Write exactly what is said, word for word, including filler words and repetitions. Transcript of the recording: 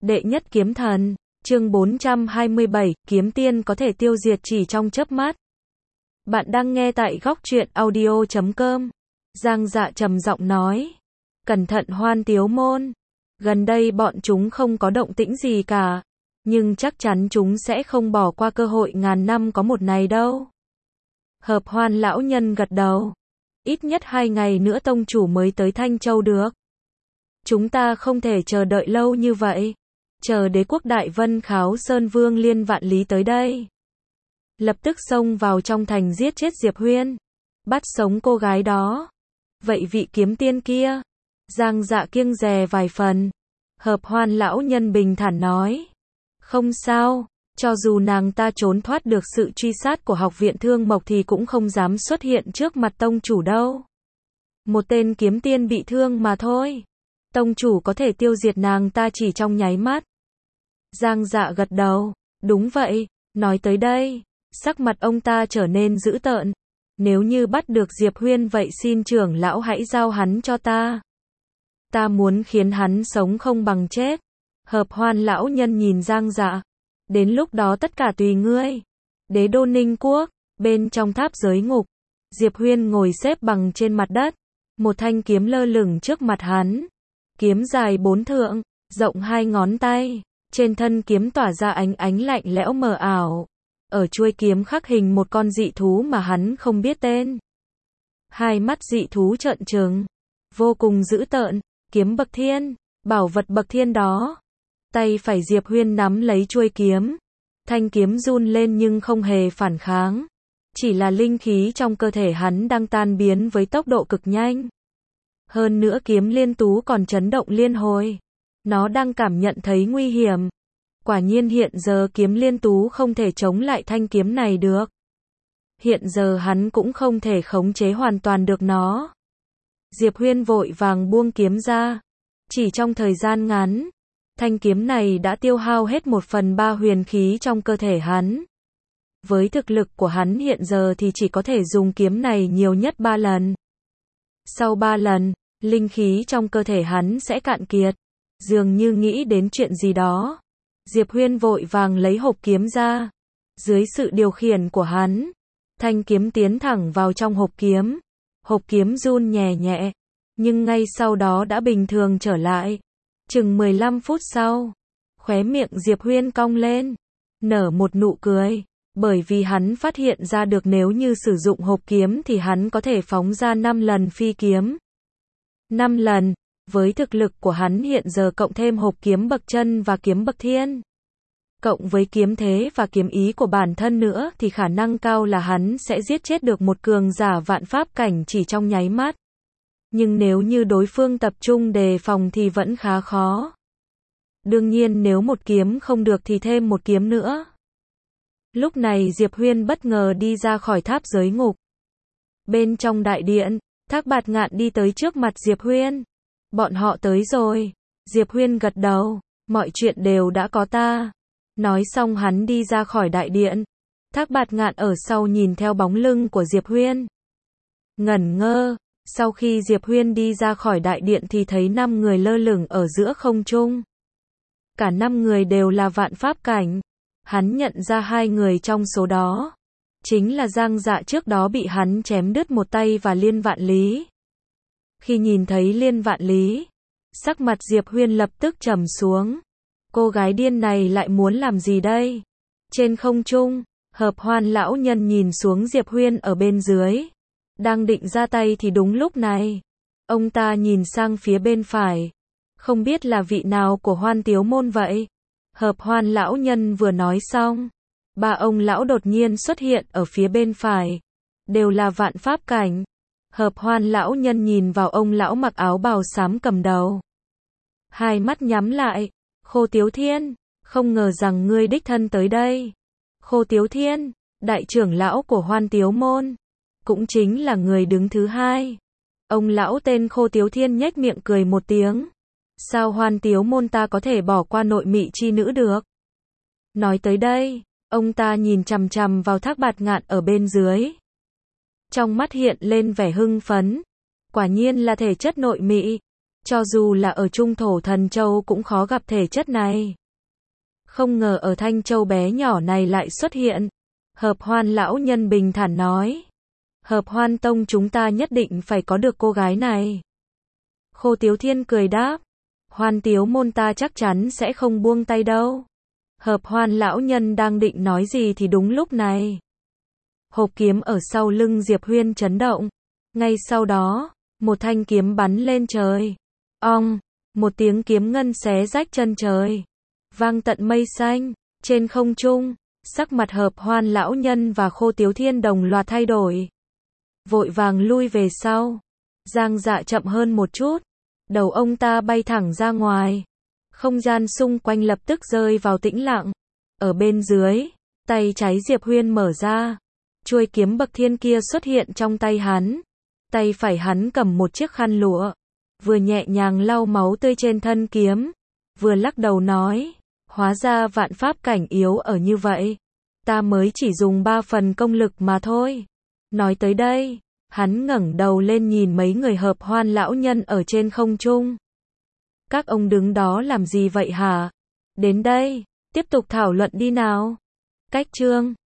Đệ nhất kiếm thần, chương bốn trăm hai mươi bảy, kiếm tiên có thể tiêu diệt chỉ trong chớp mắt. Bạn đang nghe tại góc truyện audio chấm com. Giang Dạ trầm giọng nói. Cẩn thận Hoan Tiếu Môn. Gần đây bọn chúng không có động tĩnh gì cả. Nhưng chắc chắn chúng sẽ không bỏ qua cơ hội ngàn năm có một này đâu. Hợp Hoan lão nhân gật đầu. Ít nhất hai ngày nữa tông chủ mới tới Thanh Châu được. Chúng ta không thể chờ đợi lâu như vậy. Chờ đế quốc Đại Vân Kháo Sơn Vương Liên Vạn Lý tới đây. Lập tức xông vào trong thành giết chết Diệp Huyên. Bắt sống cô gái đó. Vậy vị kiếm tiên kia? Giang Dạ kiêng dè vài phần. Hợp Hoan lão nhân bình thản nói. Không sao, cho dù nàng ta trốn thoát được sự truy sát của học viện Thương Mộc thì cũng không dám xuất hiện trước mặt tông chủ đâu. Một tên kiếm tiên bị thương mà thôi. Tông chủ có thể tiêu diệt nàng ta chỉ trong nháy mắt. Giang Dạ gật đầu. Đúng vậy, nói tới đây, sắc mặt ông ta trở nên dữ tợn. Nếu như bắt được Diệp Huyên vậy xin trưởng lão hãy giao hắn cho ta. Ta muốn khiến hắn sống không bằng chết. Hợp Hoan lão nhân nhìn Giang Dạ. Đến lúc đó tất cả tùy ngươi. Đế đô Ninh Quốc, bên trong tháp giới ngục, Diệp Huyên ngồi xếp bằng trên mặt đất. Một thanh kiếm lơ lửng trước mặt hắn. Kiếm dài bốn thượng, rộng hai ngón tay. Trên thân kiếm tỏa ra ánh ánh lạnh lẽo mờ ảo. Ở chuôi kiếm khắc hình một con dị thú mà hắn không biết tên. Hai mắt dị thú trợn trừng, vô cùng dữ tợn. Kiếm bậc thiên, bảo vật bậc thiên đó. Tay phải Diệp Huyên nắm lấy chuôi kiếm. Thanh kiếm run lên nhưng không hề phản kháng. Chỉ là linh khí trong cơ thể hắn đang tan biến với tốc độ cực nhanh. Hơn nữa kiếm liên tú còn chấn động liên hồi. Nó đang cảm nhận thấy nguy hiểm. Quả nhiên hiện giờ kiếm liên tú không thể chống lại thanh kiếm này được. Hiện giờ hắn cũng không thể khống chế hoàn toàn được nó. Diệp Huyên vội vàng buông kiếm ra. Chỉ trong thời gian ngắn, thanh kiếm này đã tiêu hao hết một phần ba huyền khí trong cơ thể hắn. Với thực lực của hắn hiện giờ thì chỉ có thể dùng kiếm này nhiều nhất ba lần. Sau ba lần, linh khí trong cơ thể hắn sẽ cạn kiệt. Dường như nghĩ đến chuyện gì đó. Diệp Huyên vội vàng lấy hộp kiếm ra. Dưới sự điều khiển của hắn, thanh kiếm tiến thẳng vào trong hộp kiếm. Hộp kiếm run nhẹ nhẹ, nhưng ngay sau đó đã bình thường trở lại. Chừng mười lăm phút sau, khóe miệng Diệp Huyên cong lên, nở một nụ cười, bởi vì hắn phát hiện ra được nếu như sử dụng hộp kiếm thì hắn có thể phóng ra năm lần phi kiếm. năm lần, với thực lực của hắn hiện giờ cộng thêm hộp kiếm bậc chân và kiếm bậc thiên. Cộng với kiếm thế và kiếm ý của bản thân nữa thì khả năng cao là hắn sẽ giết chết được một cường giả vạn pháp cảnh chỉ trong nháy mắt. Nhưng nếu như đối phương tập trung đề phòng thì vẫn khá khó. Đương nhiên nếu một kiếm không được thì thêm một kiếm nữa. Lúc này Diệp Huyên bất ngờ đi ra khỏi tháp giới ngục. Bên trong đại điện, Thác Bạt Ngạn đi tới trước mặt Diệp Huyên. Bọn họ tới rồi. Diệp Huyên gật đầu. Mọi chuyện đều đã có ta. Nói xong hắn đi ra khỏi đại điện. Thác Bạt Ngạn ở sau nhìn theo bóng lưng của Diệp Huyên. Ngẩn ngơ. Sau khi Diệp Huyên đi ra khỏi đại điện thì thấy năm người lơ lửng ở giữa không trung. Cả năm người đều là vạn pháp cảnh. Hắn nhận ra hai người trong số đó. Chính là Giang Dạ trước đó bị hắn chém đứt một tay và Liên Vạn Lý. Khi nhìn thấy Liên Vạn Lý, sắc mặt Diệp Huyên lập tức trầm xuống. Cô gái điên này lại muốn làm gì đây? Trên không trung, Hợp Hoan lão nhân nhìn xuống Diệp Huyên ở bên dưới. Đang định ra tay thì đúng lúc này. Ông ta nhìn sang phía bên phải. Không biết là vị nào của Hoan Tiếu Môn vậy? Hợp Hoan lão nhân vừa nói xong. Ba ông lão đột nhiên xuất hiện ở phía bên phải. Đều là vạn pháp cảnh. Hợp Hoan lão nhân nhìn vào ông lão mặc áo bào xám cầm đầu. Hai mắt nhắm lại. Khô Tiếu Thiên, không ngờ rằng ngươi đích thân tới đây. Khô Tiếu Thiên, đại trưởng lão của Hoan Tiếu Môn. Cũng chính là người đứng thứ hai. Ông lão tên Khô Tiếu Thiên nhếch miệng cười một tiếng. Sao Hoan Tiếu Môn ta có thể bỏ qua nội mị chi nữ được? Nói tới đây, ông ta nhìn chằm chằm vào Thác Bạt Ngạn ở bên dưới. Trong mắt hiện lên vẻ hưng phấn. Quả nhiên là thể chất nội mị. Cho dù là ở Trung Thổ Thần Châu cũng khó gặp thể chất này. Không ngờ ở Thanh Châu bé nhỏ này lại xuất hiện. Hợp Hoan lão nhân bình thản nói. Hợp Hoan tông chúng ta nhất định phải có được cô gái này. Khô Tiếu Thiên cười đáp. Hoan Tiếu môn ta chắc chắn sẽ không buông tay đâu. Hợp Hoan lão nhân đang định nói gì thì đúng lúc này. Hộp kiếm ở sau lưng Diệp Huyên chấn động. Ngay sau đó, một thanh kiếm bắn lên trời. Ong, một tiếng kiếm ngân xé rách chân trời. Vang tận mây xanh, trên không trung, sắc mặt Hợp Hoan lão nhân và Khô Tiếu Thiên đồng loạt thay đổi. Vội vàng lui về sau. Giang Dạ chậm hơn một chút. Đầu ông ta bay thẳng ra ngoài. Không gian xung quanh lập tức rơi vào tĩnh lặng. Ở bên dưới, tay trái Diệp Huyên mở ra. Chuôi kiếm bậc thiên kia xuất hiện trong tay hắn. Tay phải hắn cầm một chiếc khăn lụa. Vừa nhẹ nhàng lau máu tươi trên thân kiếm. Vừa lắc đầu nói. Hóa ra vạn pháp cảnh yếu ở như vậy. Ta mới chỉ dùng ba phần công lực mà thôi. Nói tới đây, hắn ngẩng đầu lên nhìn mấy người Hợp Hoan lão nhân ở trên không trung. Các ông đứng đó làm gì vậy hả? Đến đây, tiếp tục thảo luận đi nào. Cách chương